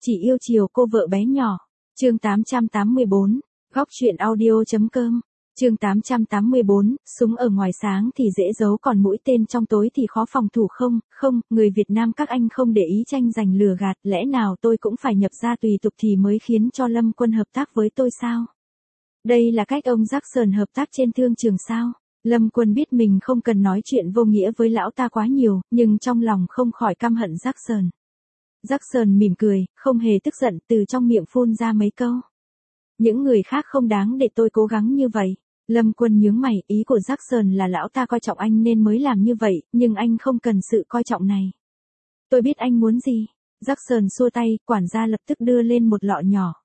Chỉ yêu chiều cô vợ bé nhỏ. Chương 884, góc truyện audio.com. Chương 884, súng ở ngoài sáng thì dễ giấu còn mũi tên trong tối thì khó phòng thủ không, người Việt Nam các anh không để ý tranh giành lừa gạt, lẽ nào tôi cũng phải nhập gia tùy tục thì mới khiến cho Lâm Quân hợp tác với tôi sao? Đây là cách ông Jackson hợp tác trên thương trường sao? Lâm Quân biết mình không cần nói chuyện vô nghĩa với lão ta quá nhiều, nhưng trong lòng không khỏi căm hận Jackson. Jackson mỉm cười, không hề tức giận, từ trong miệng phun ra mấy câu. Những người khác không đáng để tôi cố gắng như vậy. Lâm Quân nhướng mày, ý của Jackson là lão ta coi trọng anh nên mới làm như vậy, nhưng anh không cần sự coi trọng này. Tôi biết anh muốn gì. Jackson xua tay, quản gia lập tức đưa lên một lọ nhỏ.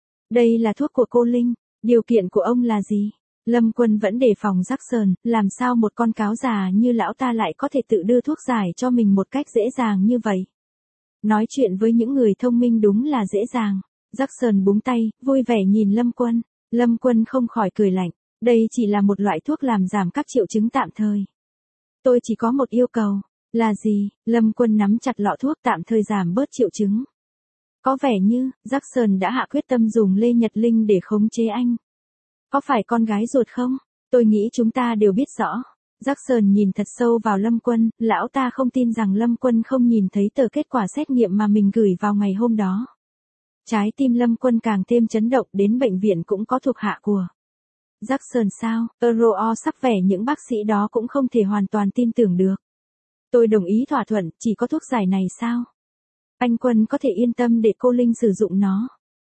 Đây là thuốc của cô Linh, điều kiện của ông là gì? Lâm Quân vẫn đề phòng Jackson, làm sao một con cáo già như lão ta lại có thể tự đưa thuốc giải cho mình một cách dễ dàng như vậy? Nói chuyện với những người thông minh đúng là dễ dàng. Jackson búng tay, vui vẻ nhìn Lâm Quân. Lâm Quân không khỏi cười lạnh. Đây chỉ là một loại thuốc làm giảm các triệu chứng tạm thời. Tôi chỉ có một yêu cầu. Là gì? Lâm Quân nắm chặt lọ thuốc tạm thời giảm bớt triệu chứng. Có vẻ như, Jackson đã hạ quyết tâm dùng Lê Nhật Linh để khống chế anh. Có phải con gái ruột không? Tôi nghĩ chúng ta đều biết rõ. Jackson nhìn thật sâu vào Lâm Quân, lão ta không tin rằng Lâm Quân không nhìn thấy tờ kết quả xét nghiệm mà mình gửi vào ngày hôm đó. Trái tim Lâm Quân càng thêm chấn động, đến bệnh viện cũng có thuộc hạ của Jackson sao? Euro sắc vẻ những bác sĩ đó cũng không thể hoàn toàn tin tưởng được. Tôi đồng ý thỏa thuận, chỉ có thuốc giải này sao? Anh Quân có thể yên tâm để cô Linh sử dụng nó.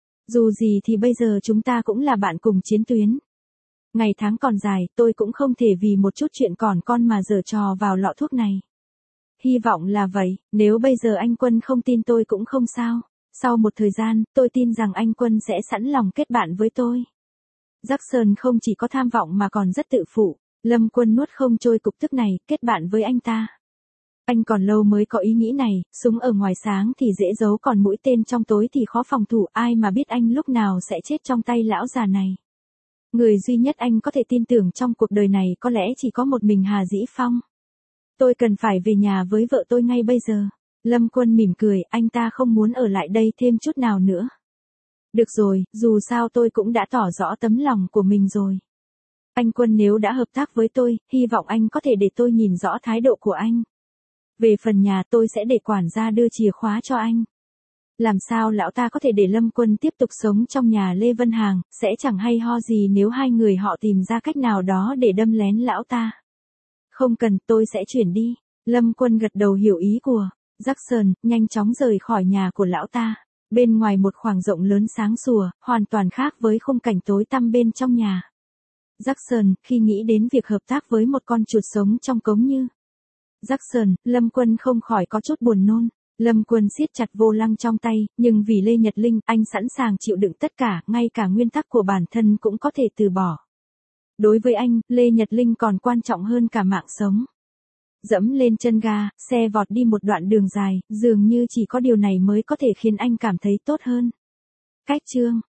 Dù gì thì bây giờ chúng ta cũng là bạn cùng chiến tuyến. Ngày tháng còn dài, tôi cũng không thể vì một chút chuyện còn con mà giở trò vào lọ thuốc này. Hy vọng là vậy, nếu bây giờ anh Quân không tin tôi cũng không sao. Sau một thời gian, tôi tin rằng anh Quân sẽ sẵn lòng kết bạn với tôi. Jackson không chỉ có tham vọng mà còn rất tự phụ. Lâm Quân nuốt không trôi cục tức này, kết bạn với anh ta. Anh còn lâu mới có ý nghĩ này, súng ở ngoài sáng thì dễ giấu còn mũi tên trong tối thì khó phòng thủ, ai mà biết anh lúc nào sẽ chết trong tay lão già này. Người duy nhất anh có thể tin tưởng trong cuộc đời này có lẽ chỉ có một mình Hà Dĩ Phong. Tôi cần phải về nhà với vợ tôi ngay bây giờ. Lâm Quân mỉm cười, anh ta không muốn ở lại đây thêm chút nào nữa. Được rồi, dù sao tôi cũng đã tỏ rõ tấm lòng của mình rồi. Anh Quân nếu đã hợp tác với tôi, hy vọng anh có thể để tôi nhìn rõ thái độ của anh. Về phần nhà tôi sẽ để quản gia đưa chìa khóa cho anh. Làm sao lão ta có thể để Lâm Quân tiếp tục sống trong nhà Lê Vân Hàng, sẽ chẳng hay ho gì nếu hai người họ tìm ra cách nào đó để đâm lén lão ta. Không cần, tôi sẽ chuyển đi. Lâm Quân gật đầu hiểu ý của Jackson, nhanh chóng rời khỏi nhà của lão ta. Bên ngoài một khoảng rộng lớn sáng sủa, hoàn toàn khác với khung cảnh tối tăm bên trong nhà. Jackson, khi nghĩ đến việc hợp tác với một con chuột sống trong cống như Jackson, Lâm Quân không khỏi có chút buồn nôn. Lâm Quân siết chặt vô lăng trong tay, nhưng vì Lê Nhật Linh, anh sẵn sàng chịu đựng tất cả, ngay cả nguyên tắc của bản thân cũng có thể từ bỏ. Đối với anh, Lê Nhật Linh còn quan trọng hơn cả mạng sống. Dẫm lên chân ga, xe vọt đi một đoạn đường dài, dường như chỉ có điều này mới có thể khiến anh cảm thấy tốt hơn. Cách chương